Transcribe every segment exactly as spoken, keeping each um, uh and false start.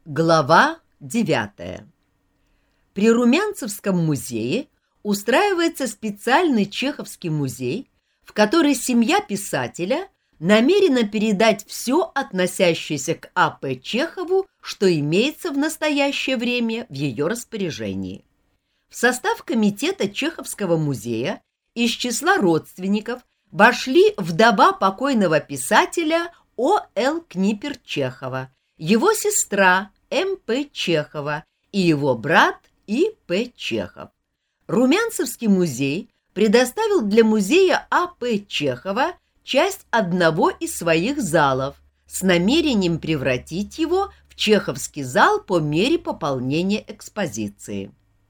Глава девятая. При Румянцевском музее устраивается специальный чеховский музей, в который семья писателя намерена передать все, относящееся к А П Чехову, что имеется в настоящее время в ее распоряжении. В состав комитета Чеховского музея из числа родственников вошли вдова покойного писателя О Л Книпер-Чехова, его сестра М П Чехова и его брат И П Чехов. Румянцевский музей предоставил для музея А П Чехова часть одного из своих залов с намерением превратить его в чеховский зал по мере пополнения экспозиции.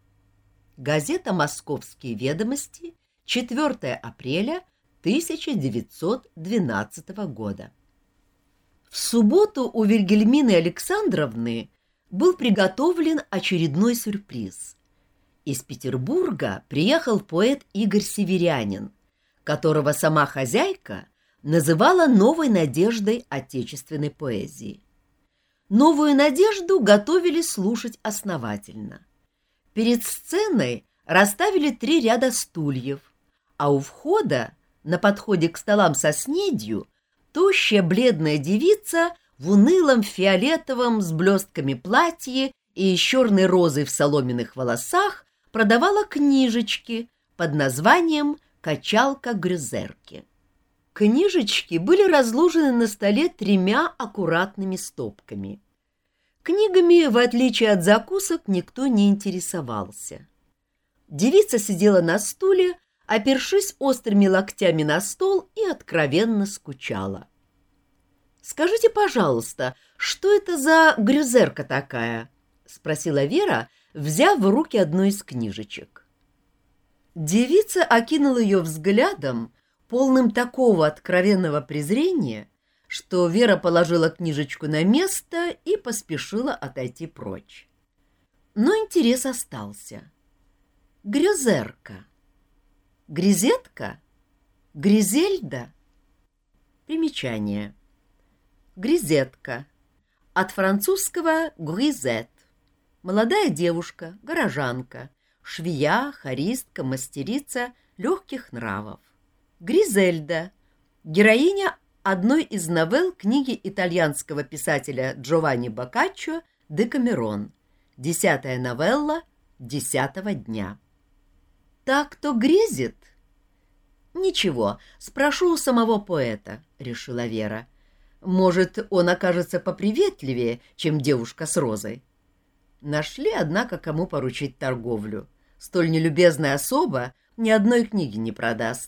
Газета «Московские ведомости», четвёртое апреля тысяча девятьсот двенадцатого года. В субботу у Вильгельмины Александровны был приготовлен очередной сюрприз. Из Петербурга приехал поэт Игорь Северянин, которого сама хозяйка называла новой надеждой отечественной поэзии. Новую надежду готовили слушать основательно. Перед сценой расставили три ряда стульев, а у входа, на подходе к столам со снедью, тощая бледная девица в унылом фиолетовом с блестками платье и черной розой в соломенных волосах продавала книжечки под названием «Качалка Грюзерки». Книжечки были разложены на столе тремя аккуратными стопками. Книгами, в отличие от закусок, никто не интересовался. Девица сидела на стуле, опершись острыми локтями на стол, и откровенно скучала. «Скажите, пожалуйста, что это за грюзерка такая?» — спросила Вера, взяв в руки одну из книжечек. Девица окинула ее взглядом, полным такого откровенного презрения, что Вера положила книжечку на место и поспешила отойти прочь. Но интерес остался. Грюзерка. Гризетка? Гризельда? Примечание. Гризетка. От французского «гризет». Молодая девушка, горожанка, швея, хористка, мастерица легких нравов. Гризельда. Героиня одной из новелл книги итальянского писателя Джованни Боккаччо «Декамерон». Десятая новелла десятого дня. Так кто грезит? Ничего, спрошу у самого поэта, решила Вера. Может, он окажется поприветливее, чем девушка с розой. Нашли, однако, кому поручить торговлю. Столь нелюбезная особа ни одной книги не продаст.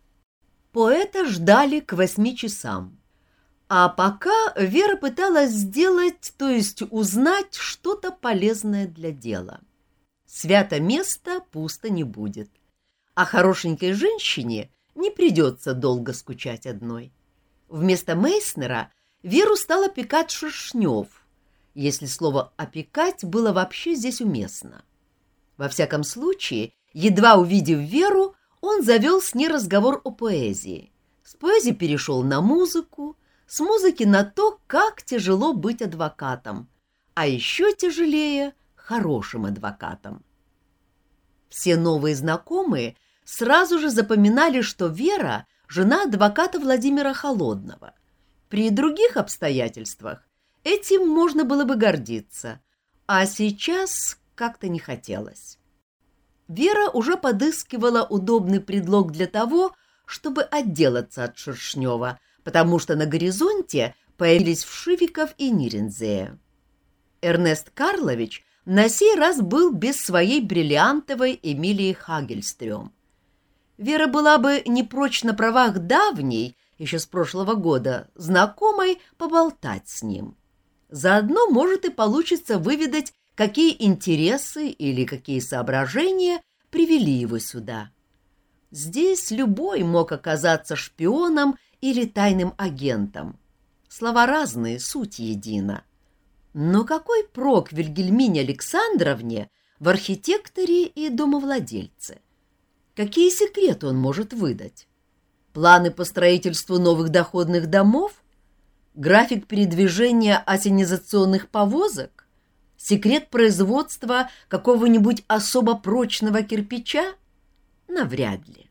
Поэта ждали к восьми часам. А пока Вера пыталась сделать, то есть узнать что-то полезное для дела. Свято место пусто не будет, а хорошенькой женщине не придется долго скучать одной. Вместо Мейснера Веру стал опекать Шершнев, если слово «опекать» было вообще здесь уместно. Во всяком случае, едва увидев Веру, он завел с ней разговор о поэзии. С поэзии перешел на музыку, с музыки на то, как тяжело быть адвокатом, а еще тяжелее — хорошим адвокатом. Все новые знакомые сразу же запоминали, что Вера — жена адвоката Владимира Холодного. При других обстоятельствах этим можно было бы гордиться, а сейчас как-то не хотелось. Вера уже подыскивала удобный предлог для того, чтобы отделаться от Шершнева, потому что на горизонте появились Вшивиков и Ниринзея. Эрнест Карлович на сей раз был без своей бриллиантовой Эмилии Хагельстрём. Вера была бы не прочь на правах давней, еще с прошлого года, знакомой, поболтать с ним. Заодно, может, и получится выведать, какие интересы или какие соображения привели его сюда. Здесь любой мог оказаться шпионом или тайным агентом. Слова разные, суть едина. Но какой прок Вильгельмине Александровне в архитекторе и домовладельце? Какие секреты он может выдать? Планы по строительству новых доходных домов? График передвижения ассенизационных повозок? Секрет производства какого-нибудь особо прочного кирпича? Навряд ли.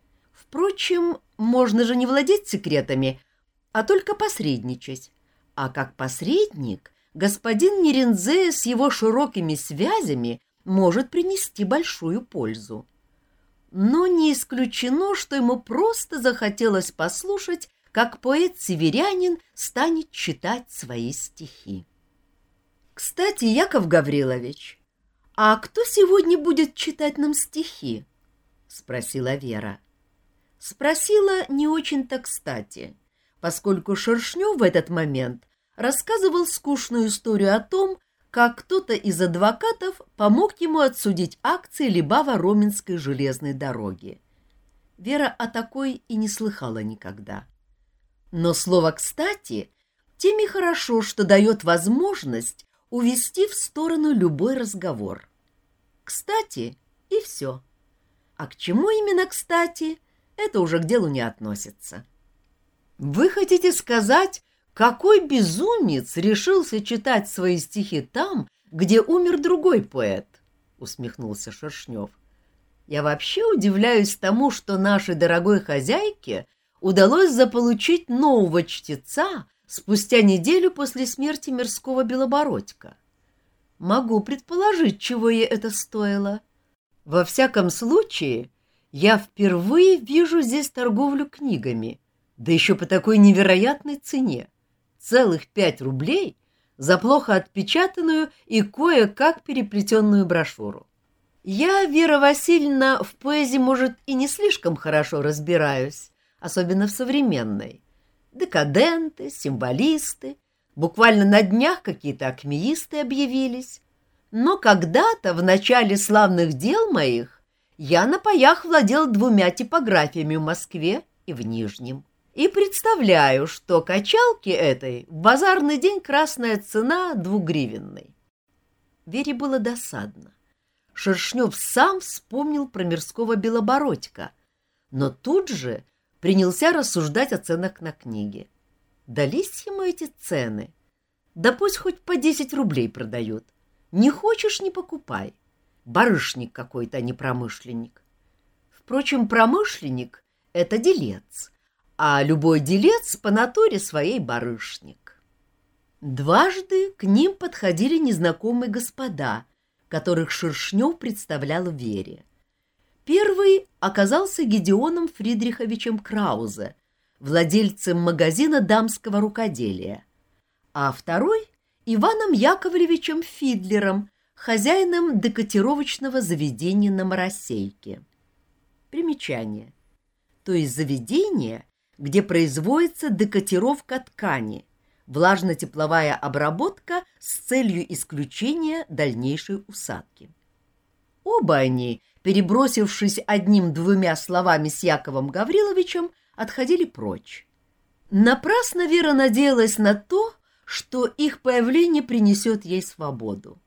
Впрочем, можно же не владеть секретами, а только посредничать. А как посредник господин Нерензе с его широкими связями может принести большую пользу. Но не исключено, что ему просто захотелось послушать, как поэт-северянин станет читать свои стихи. «Кстати, Яков Гаврилович, а кто сегодня будет читать нам стихи?» — спросила Вера. Спросила не очень-то кстати, поскольку Шершнев в этот момент рассказывал скучную историю о том, как кто-то из адвокатов помог ему отсудить акции Либава-Роменской железной дороги. Вера о такой и не слыхала никогда. Но слово «кстати» тем и хорошо, что дает возможность увести в сторону любой разговор. Кстати, и все. А к чему именно кстати, это уже к делу не относится. Вы хотите сказать, какой безумец решился читать свои стихи там, где умер другой поэт? Усмехнулся Шершнев. Я вообще удивляюсь тому, что нашей дорогой хозяйке удалось заполучить нового чтеца спустя неделю после смерти мирского Белобородька. Могу предположить, чего ей это стоило. Во всяком случае, я впервые вижу здесь торговлю книгами, да еще по такой невероятной цене. Целых пять рублей за плохо отпечатанную и кое-как переплетенную брошюру. Я, Вера Васильевна, в поэзии, может, и не слишком хорошо разбираюсь, особенно в современной. Декаденты, символисты, буквально на днях какие-то акмеисты объявились. Но когда-то, в начале славных дел моих, я на паях владел двумя типографиями в Москве и в Нижнем. И представляю, что качалке этой в базарный день красная цена двугривенной. Вере было досадно. Шершнев сам вспомнил про мирского Белобородька, но тут же принялся рассуждать о ценах на книги. Дались ему эти цены? Да пусть хоть по десять рублей продают. Не хочешь — не покупай. Барышник какой-то, а не промышленник. Впрочем, промышленник — это делец, а любой делец по натуре своей барышник. Дважды к ним подходили незнакомые господа, которых Шершнев представлял Вере. Первый оказался Гедеоном Фридриховичем Краузе, владельцем магазина дамского рукоделия, а второй — Иваном Яковлевичем Фидлером, хозяином декотировочного заведения на Моросейке. Примечание. То есть заведение, где производится декотировка ткани, влажно-тепловая обработка с целью исключения дальнейшей усадки. Оба они, перебросившись одним-двумя словами с Яковом Гавриловичем, отходили прочь. Напрасно Вера надеялась на то, что их появление принесет ей свободу.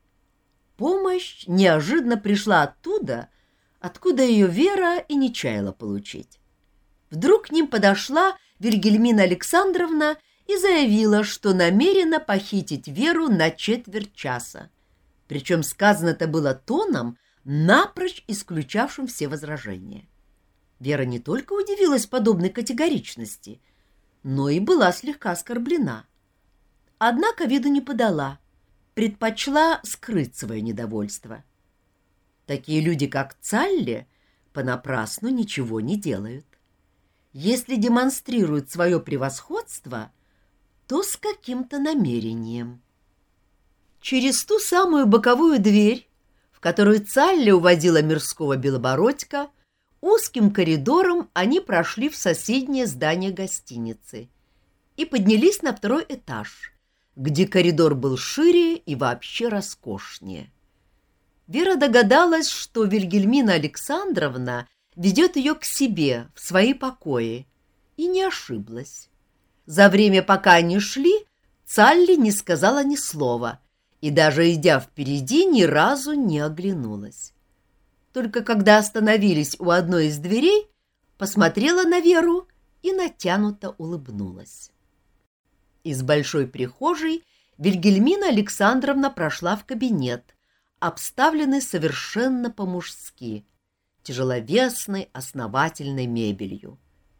Помощь неожиданно пришла оттуда, откуда ее Вера и не чаяла получить. Вдруг к ним подошла Вильгельмина Александровна и заявила, что намерена похитить Веру на четверть часа. Причем сказано это было тоном, напрочь исключавшим все возражения. Вера не только удивилась подобной категоричности, но и была слегка оскорблена. Однако виду не подала, предпочла скрыть свое недовольство. Такие люди, как Цалли, понапрасну ничего не делают. Если демонстрируют свое превосходство, то с каким-то намерением. Через ту самую боковую дверь, в которую Цалли уводила мирского Белобородька, узким коридором они прошли в соседнее здание гостиницы и поднялись на второй этаж, где коридор был шире и вообще роскошнее. Вера догадалась, что Вильгельмина Александровна ведет ее к себе, в свои покои, и не ошиблась. За время, пока они шли, Цалли не сказала ни слова и, даже идя впереди, ни разу не оглянулась. Только когда остановились у одной из дверей, посмотрела на Веру и натянуто улыбнулась. Из большой прихожей Вильгельмина Александровна прошла в кабинет, обставленный совершенно по-мужски, тяжеловесной, основательной мебелью.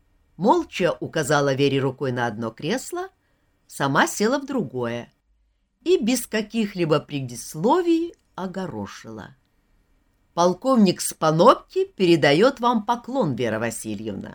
Молча указала Вере рукой на одно кресло, сама села в другое и без каких-либо предисловий огорошила. «Полковник Спанокки передает вам поклон, Вера Васильевна».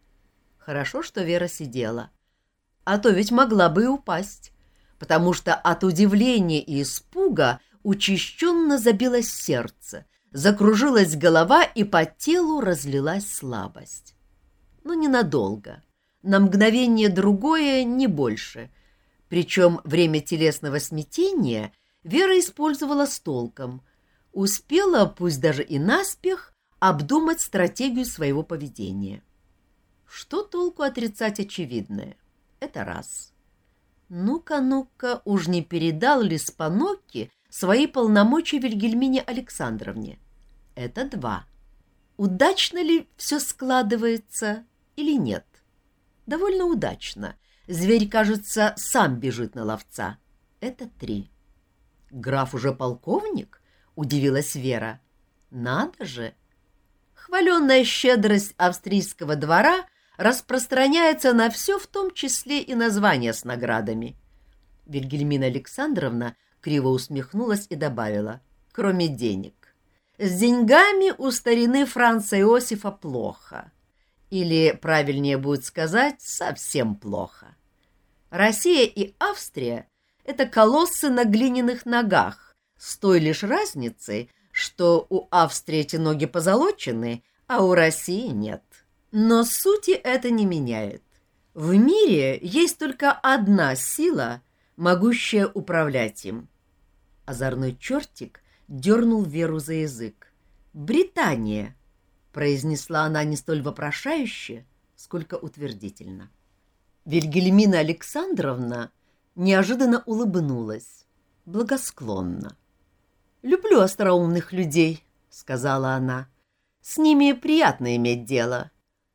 Хорошо, что Вера сидела, а то ведь могла бы и упасть, потому что от удивления и испуга учащенно забилось сердце, закружилась голова и по телу разлилась слабость. Но ненадолго, на мгновение другое, не больше. Причем время телесного смятения Вера использовала с толком, успела, пусть даже и наспех, обдумать стратегию своего поведения. Что толку отрицать очевидное? Это раз. Ну-ка, ну-ка, уж не передал ли Спанокки свои полномочия Вильгельмине Александровне? Это два. Удачно ли все складывается или нет? Довольно удачно. Зверь, кажется, сам бежит на ловца. Это три. Граф уже полковник? Удивилась Вера. Надо же! Хваленная щедрость австрийского двора распространяется на все, в том числе и на звания с наградами. Вильгельмина Александровна криво усмехнулась и добавила: кроме денег. С деньгами у старины Франца Иосифа плохо. Или, правильнее будет сказать, совсем плохо. Россия и Австрия — это колоссы на глиняных ногах, с той лишь разницей, что у Австрии эти ноги позолочены, а у России нет. Но сути это не меняет. В мире есть только одна сила, могущая управлять им. Озорной чертик дернул Веру за язык. «Британия», — произнесла она не столь вопрошающе, сколько утвердительно. Вильгельмина Александровна неожиданно улыбнулась, благосклонно. «Люблю остроумных людей», — сказала она. «С ними приятно иметь дело.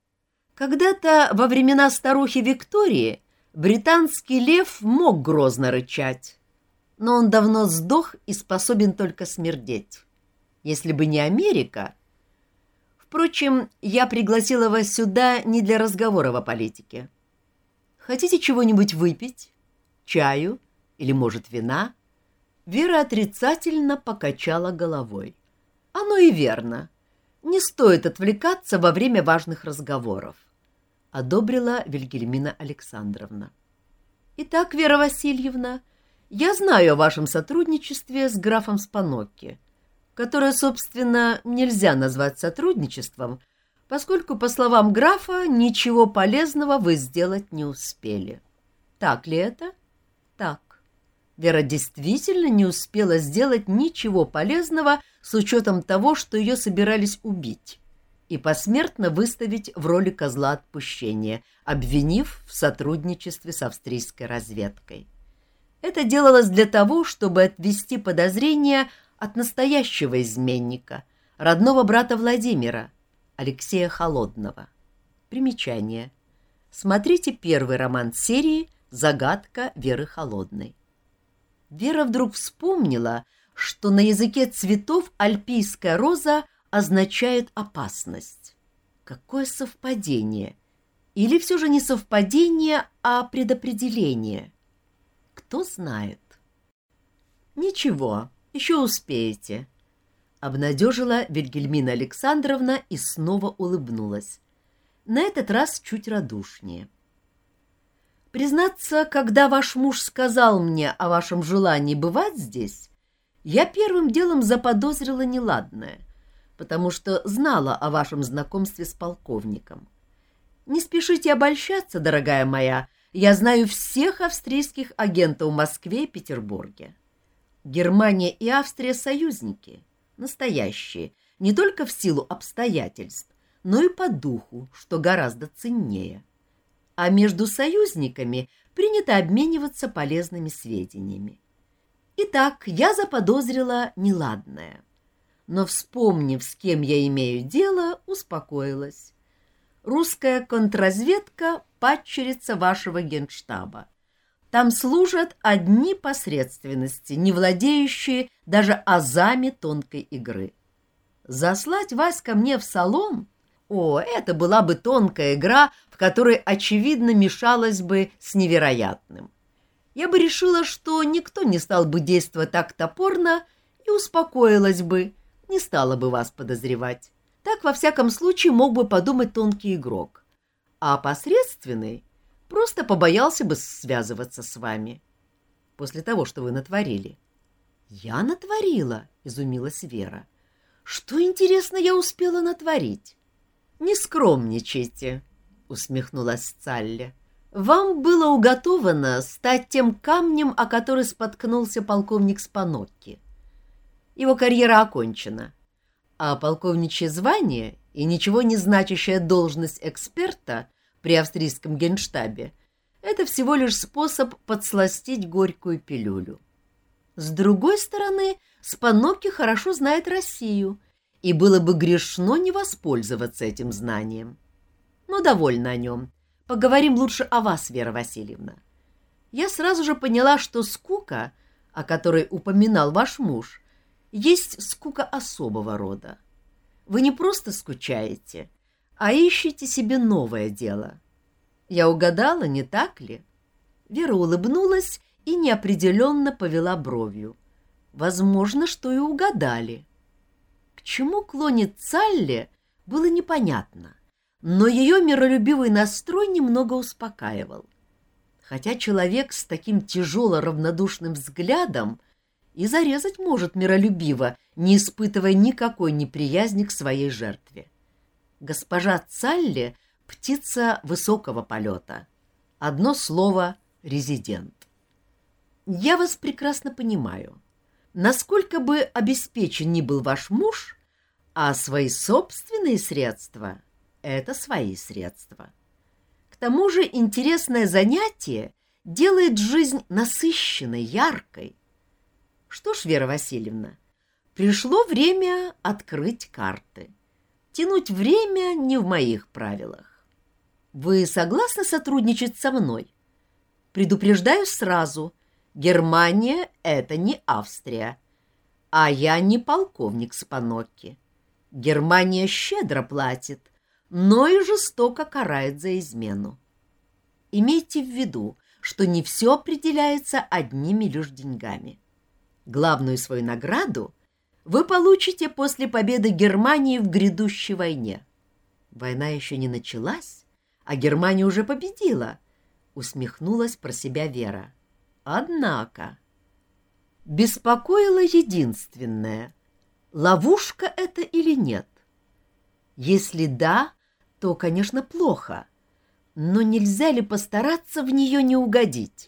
Когда-то во времена старухи Виктории британский лев мог грозно рычать, но он давно сдох и способен только смердеть. Если бы не Америка... Впрочем, я пригласила вас сюда не для разговора о политике. Хотите чего-нибудь выпить? Чаю? Или, может, вина?» Вера отрицательно покачала головой. «Оно и верно. Не стоит отвлекаться во время важных разговоров», — одобрила Вильгельмина Александровна. «Итак, Вера Васильевна, я знаю о вашем сотрудничестве с графом Спанокки, которое, собственно, нельзя назвать сотрудничеством, поскольку, по словам графа, ничего полезного вы сделать не успели. Так ли это?» «Так. Вера действительно не успела сделать ничего полезного с учетом того, что ее собирались убить и посмертно выставить в роли козла отпущения, обвинив в сотрудничестве с австрийской разведкой. Это делалось для того, чтобы отвести подозрения от настоящего изменника, родного брата Владимира, Алексея Холодного. Примечание. Смотрите первый роман серии «Загадка Веры Холодной». Вера вдруг вспомнила, что на языке цветов альпийская роза означает опасность. Какое совпадение! Или все же не совпадение, а предопределение? Кто знает? «Ничего, еще успеете», — обнадежила Вильгельмина Александровна и снова улыбнулась. На этот раз чуть радушнее. «Признаться, когда ваш муж сказал мне о вашем желании бывать здесь, я первым делом заподозрила неладное, потому что знала о вашем знакомстве с полковником. Не спешите обольщаться, дорогая моя, я знаю всех австрийских агентов в Москве и Петербурге. Германия и Австрия — союзники, настоящие, не только в силу обстоятельств, но и по духу, что гораздо ценнее. А между союзниками принято обмениваться полезными сведениями. Итак, я заподозрила неладное, но, вспомнив, с кем я имею дело, успокоилась. Русская контрразведка — падчерица вашего генштаба, Там служат одни посредственности, не владеющие даже азами тонкой игры. Заслать вас ко мне в салон? О, это была бы тонкая игра, в которой, очевидно, мешалась бы с невероятным. Я бы решила, что никто не стал бы действовать так топорно и успокоилась бы, не стала бы вас подозревать. Так, во всяком случае, мог бы подумать тонкий игрок. А посредственный просто побоялся бы связываться с вами после того, что вы натворили. — Я натворила? — изумилась Вера. — Что, интересно, я успела натворить? — Не скромничайте, — усмехнулась Цалли. — Вам было уготовано стать тем камнем, о который споткнулся полковник Спанокки. Его карьера окончена, а полковничье звание и ничего не значащая должность эксперта при австрийском генштабе — это всего лишь способ подсластить горькую пилюлю. С другой стороны, Спанокки хорошо знает Россию, и было бы грешно не воспользоваться этим знанием. Но довольно о нем. Поговорим лучше о вас, Вера Васильевна. Я сразу же поняла, что скука, о которой упоминал ваш муж, есть скука особого рода. Вы не просто скучаете, а ищете себе новое дело. Я угадала, не так ли? Вера улыбнулась и неопределенно повела бровью. Возможно, что и угадали. К чему клонит Цалли, было непонятно, но ее миролюбивый настрой немного успокаивал. Хотя человек с таким тяжело равнодушным взглядом и зарезать может миролюбиво, не испытывая никакой неприязни к своей жертве. Госпожа Цалли — птица высокого полета. Одно слово — резидент. Я вас прекрасно понимаю. Насколько бы обеспечен ни был ваш муж, а свои собственные средства — это свои средства. К тому же интересное занятие делает жизнь насыщенной, яркой. Что ж, Вера Васильевна, пришло время открыть карты. Тянуть время не в моих правилах. Вы согласны сотрудничать со мной? Предупреждаю сразу, Германия — это не Австрия, а я не полковник Спанокки. Германия щедро платит, но и жестоко карает за измену. Имейте в виду, что не все определяется одними лишь деньгами. Главную свою награду вы получите после победы Германии в грядущей войне. Война еще не началась, а Германия уже победила, — усмехнулась про себя Вера. Однако беспокоило единственное — ловушка это или нет. Если да, то, конечно, плохо, но нельзя ли постараться в нее не угодить?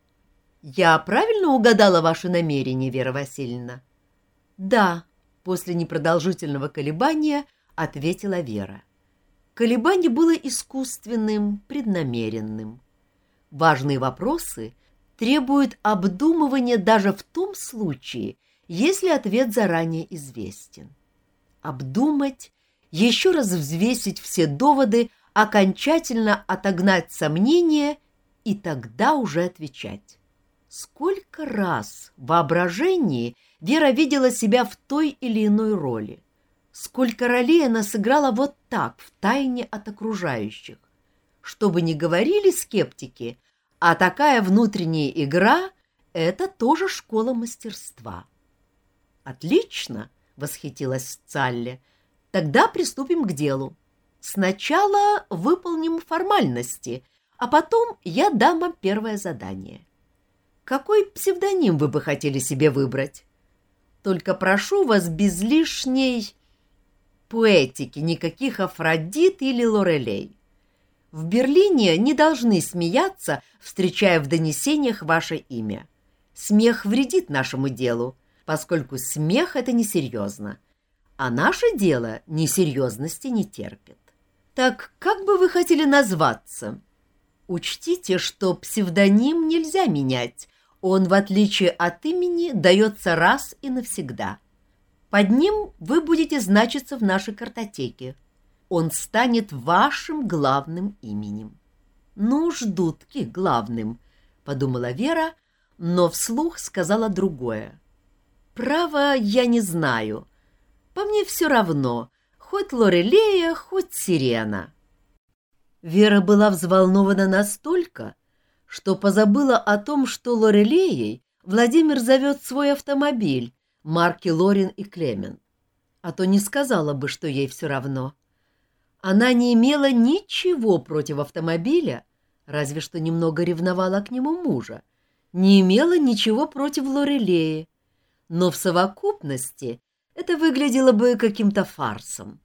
Я правильно угадала ваши намерения, Вера Васильевна? Да, после непродолжительного колебания ответила Вера. Колебание было искусственным, преднамеренным. Важные вопросы требуют обдумывания даже в том случае, если ответ заранее известен. Обдумать, еще раз взвесить все доводы, окончательно отогнать сомнения и тогда уже отвечать. Сколько раз в воображении Вера видела себя в той или иной роли. Сколько ролей она сыграла вот так, втайне от окружающих. Что бы ни говорили скептики, а такая внутренняя игра — это тоже школа мастерства. «Отлично!» — восхитилась Цалли. «Тогда приступим к делу. Сначала выполним формальности, а потом я дам вам первое задание. Какой псевдоним вы бы хотели себе выбрать? Только прошу вас без лишней поэтики, никаких Афродит или Лорелей. В Берлине не должны смеяться, встречая в донесениях ваше имя. Смех вредит нашему делу, поскольку смех — это несерьезно, а наше дело несерьезности не терпит. Так как бы вы хотели назваться? Учтите, что псевдоним нельзя менять, он, в отличие от имени, дается раз и навсегда. Под ним вы будете значиться в нашей картотеке. Он станет вашим главным именем. Ну уж, дудки, главным, подумала Вера, но вслух сказала другое. Право, я не знаю. По мне все равно, хоть Лорелея, хоть Сирена. Вера была взволнована настолько, что позабыла о том, что Лорелеей Владимир зовет свой автомобиль марки Лорин и Клемент, а то не сказала бы, что ей все равно. Она не имела ничего против автомобиля, разве что немного ревновала к нему мужа, не имела ничего против Лорелеи, но в совокупности это выглядело бы каким-то фарсом.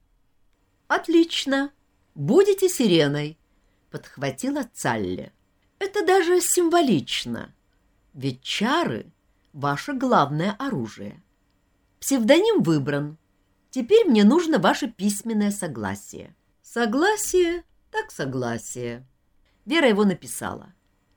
«Отлично, будете Сиреной», — подхватила Цалли. «Это даже символично, ведь чары — ваше главное оружие. Псевдоним выбран. Теперь мне нужно ваше письменное согласие». «Согласие, так согласие». Вера его написала.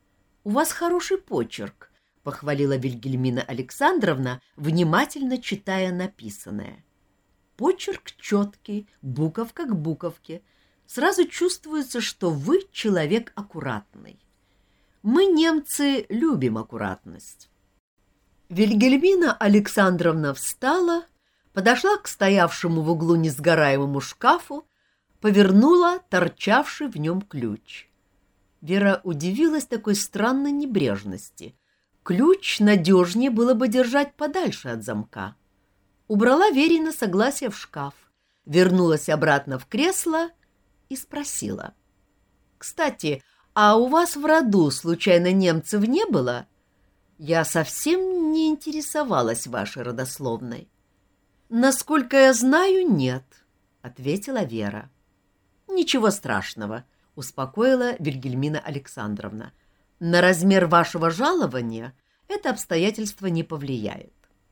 «У вас хороший почерк», — похвалила Вильгельмина Александровна, внимательно читая написанное. «Почерк четкий, буковка к буковке. Сразу чувствуется, что вы человек аккуратный. Мы, немцы, любим аккуратность». Вильгельмина Александровна встала, подошла к стоявшему в углу несгораемому шкафу, повернула торчавший в нем ключ. Вера удивилась такой странной небрежности. Ключ надежнее было бы держать подальше от замка. Убрала Верина согласие в шкаф, вернулась обратно в кресло и спросила. «Кстати, а у вас в роду, случайно, немцев не было? Я совсем не интересовалась вашей родословной». «Насколько я знаю, нет», — ответила Вера. «Ничего страшного», — успокоила Вильгельмина Александровна. «На размер вашего жалования это обстоятельство не повлияет.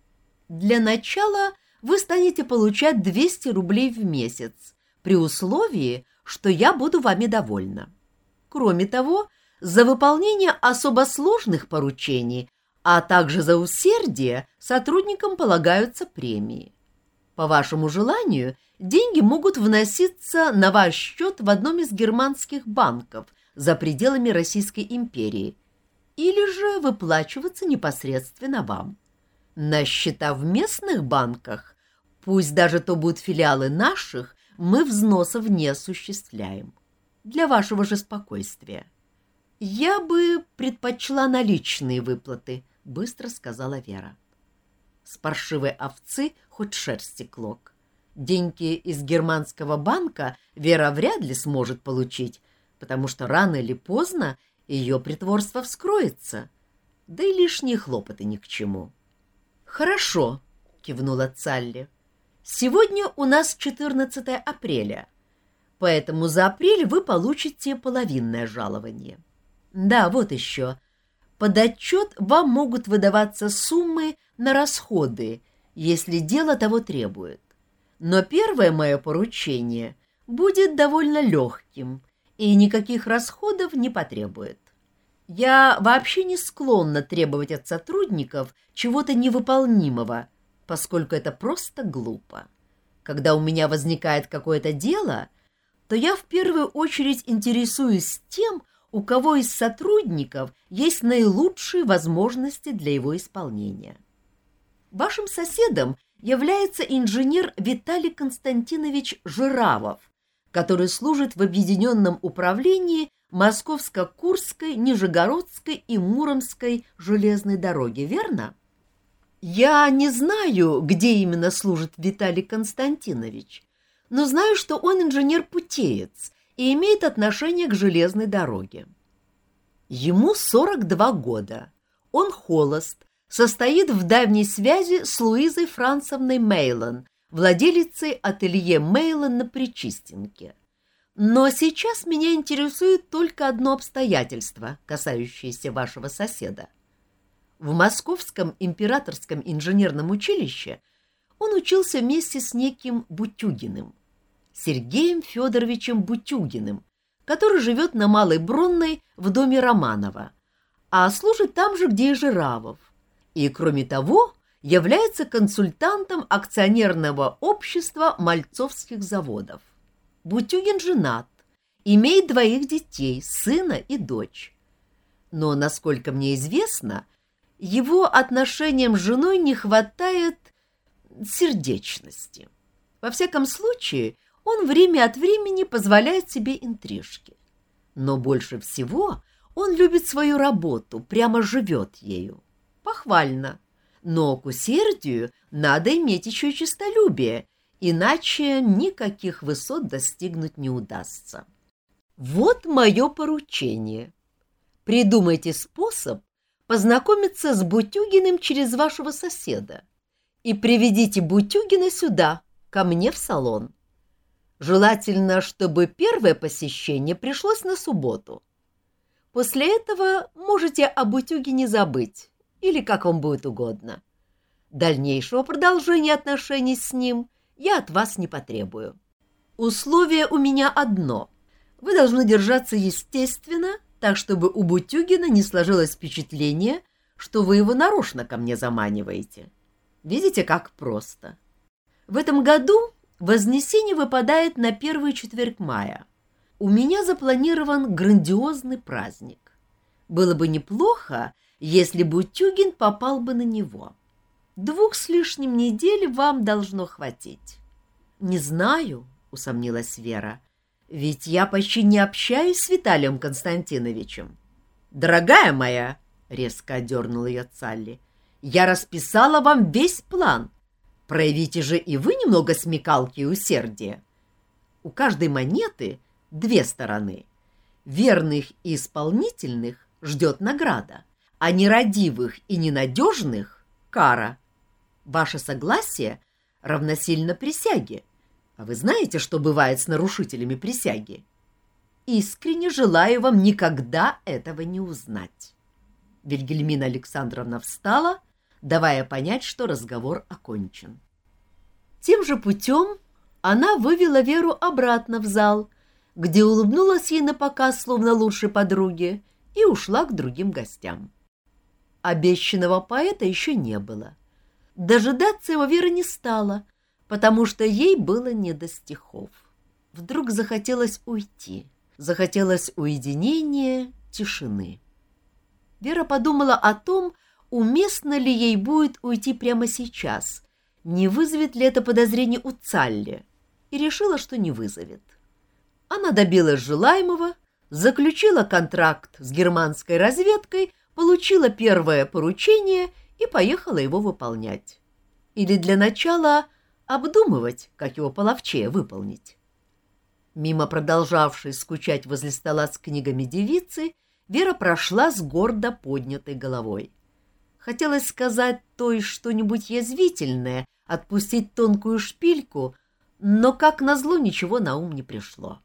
Для начала вы станете получать двести рублей в месяц, при условии, что я буду вами довольна. Кроме того, за выполнение особо сложных поручений, а также за усердие сотрудникам полагаются премии. По вашему желанию, деньги могут вноситься на ваш счет в одном из германских банков за пределами Российской империи или же выплачиваться непосредственно вам. На счета в местных банках, пусть даже то будут филиалы наших, мы взносов не осуществляем. Для вашего же спокойствия. Я бы предпочла наличные выплаты, быстро сказала Вера. С паршивой овцы хоть шерсти клок. Деньги из германского банка Вера вряд ли сможет получить, потому что рано или поздно ее притворство вскроется, да и лишние хлопоты ни к чему. «Хорошо», — кивнула Цалли. «Сегодня у нас четырнадцатое апреля, поэтому за апрель вы получите половинное жалование. Да, вот еще. Под отчет вам могут выдаваться суммы на расходы, если дело того требует. Но первое мое поручение будет довольно легким и никаких расходов не потребует. Я вообще не склонна требовать от сотрудников чего-то невыполнимого, поскольку это просто глупо. Когда у меня возникает какое-то дело, то я в первую очередь интересуюсь тем, у кого из сотрудников есть наилучшие возможности для его исполнения. Вашим соседом является инженер Виталий Константинович Жиравов, который служит в объединенном управлении Московско-Курской, Нижегородской и Муромской железной дороги, верно? Я не знаю, где именно служит Виталий Константинович, но знаю, что он инженер-путеец и имеет отношение к железной дороге. Ему сорок два года, он холост, состоит в давней связи с Луизой Францевной Мейлон, владелицей ателье Мейлон на Причистенке. Но сейчас меня интересует только одно обстоятельство, касающееся вашего соседа. В Московском императорском инженерном училище он учился вместе с неким Бутюгиным, Сергеем Федоровичем Бутюгиным, который живет на Малой Бронной в доме Романова, а служит там же, где и Жиравов, и, кроме того, является консультантом акционерного общества Мальцовских заводов. Бутюгин женат, имеет двоих детей, сына и дочь. Но, насколько мне известно, его отношениям с женой не хватает сердечности. Во всяком случае, он время от времени позволяет себе интрижки. Но больше всего он любит свою работу, прямо живет ею. Похвально. Но к усердию надо иметь еще и честолюбие, иначе никаких высот достигнуть не удастся. Вот мое поручение. Придумайте способ познакомиться с Бутюгиным через вашего соседа и приведите Бутюгина сюда, ко мне в салон. Желательно, чтобы первое посещение пришлось на субботу. После этого можете об Бутюгине забыть, или как вам будет угодно. Дальнейшего продолжения отношений с ним я от вас не потребую. Условие у меня одно. Вы должны держаться естественно, так, чтобы у Бутюгина не сложилось впечатление, что вы его нарочно ко мне заманиваете. Видите, как просто. В этом году Вознесение выпадает на первый четверг мая. У меня запланирован грандиозный праздник. Было бы неплохо, если Бутюгин попал бы на него. Двух с лишним недель вам должно хватить. — Не знаю, — усомнилась Вера, — ведь я почти не общаюсь с Виталием Константиновичем. — Дорогая моя, — резко одернула ее Цалли, — я расписала вам весь план. Проявите же и вы немного смекалки и усердия. У каждой монеты две стороны. Верных и исполнительных ждет награда, а нерадивых и ненадежных — кара. Ваше согласие равносильно присяге, а вы знаете, что бывает с нарушителями присяги. Искренне желаю вам никогда этого не узнать. Вильгельмина Александровна встала, давая понять, что разговор окончен. Тем же путем она вывела Веру обратно в зал, где улыбнулась ей напоказ, словно лучшей подруге, и ушла к другим гостям. Обещанного поэта еще не было. Дожидаться его Вера не стала, потому что ей было не до стихов. Вдруг захотелось уйти, захотелось уединения, тишины. Вера подумала о том, уместно ли ей будет уйти прямо сейчас, не вызовет ли это подозрение у Цалли, и решила, что не вызовет. Она добилась желаемого, заключила контракт с германской разведкой, получила первое поручение и поехала его выполнять. Или для начала обдумывать, как его половчее выполнить. Мимо продолжавшей скучать возле стола с книгами девицы, Вера прошла с гордо поднятой головой. Хотелось сказать той что-нибудь язвительное, отпустить тонкую шпильку, но, как назло, ничего на ум не пришло.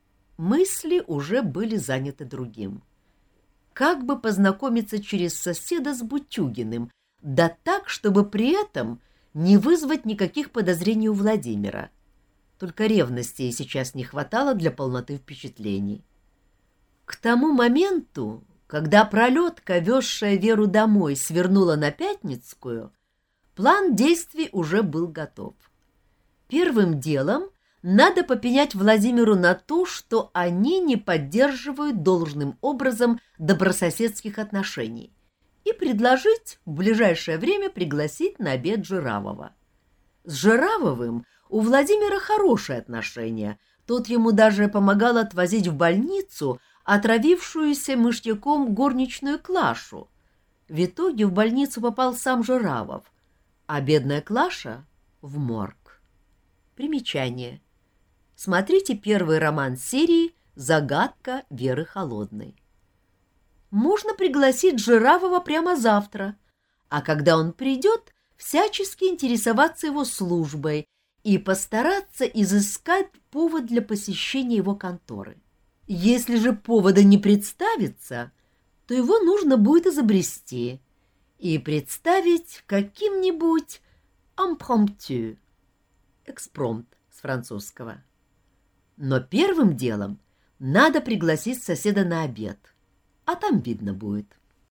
Мысли уже были заняты другим. Как бы познакомиться через соседа с Бутюгиным, да так, чтобы при этом не вызвать никаких подозрений у Владимира. Только ревности ей сейчас не хватало для полноты впечатлений. К тому моменту, когда пролетка, везшая Веру домой, свернула на Пятницкую, план действий уже был готов. Первым делом надо попенять Владимиру на то, что они не поддерживают должным образом добрососедских отношений, и предложить в ближайшее время пригласить на обед Жиравова. С Жиравовым у Владимира хорошие отношения, тот ему даже помогал отвозить в больницу отравившуюся мышьяком горничную Клашу. В итоге в больницу попал сам Жиравов, а бедная Клаша — в морг. Примечание. Смотрите первый роман серии «Загадка Веры Холодной». Можно пригласить Жиравова прямо завтра, а когда он придет, всячески интересоваться его службой и постараться изыскать повод для посещения его конторы. Если же повода не представится, то его нужно будет изобрести и представить каким-нибудь impromptu, экспромт с французского. Но первым делом надо пригласить соседа на обед, а там видно будет.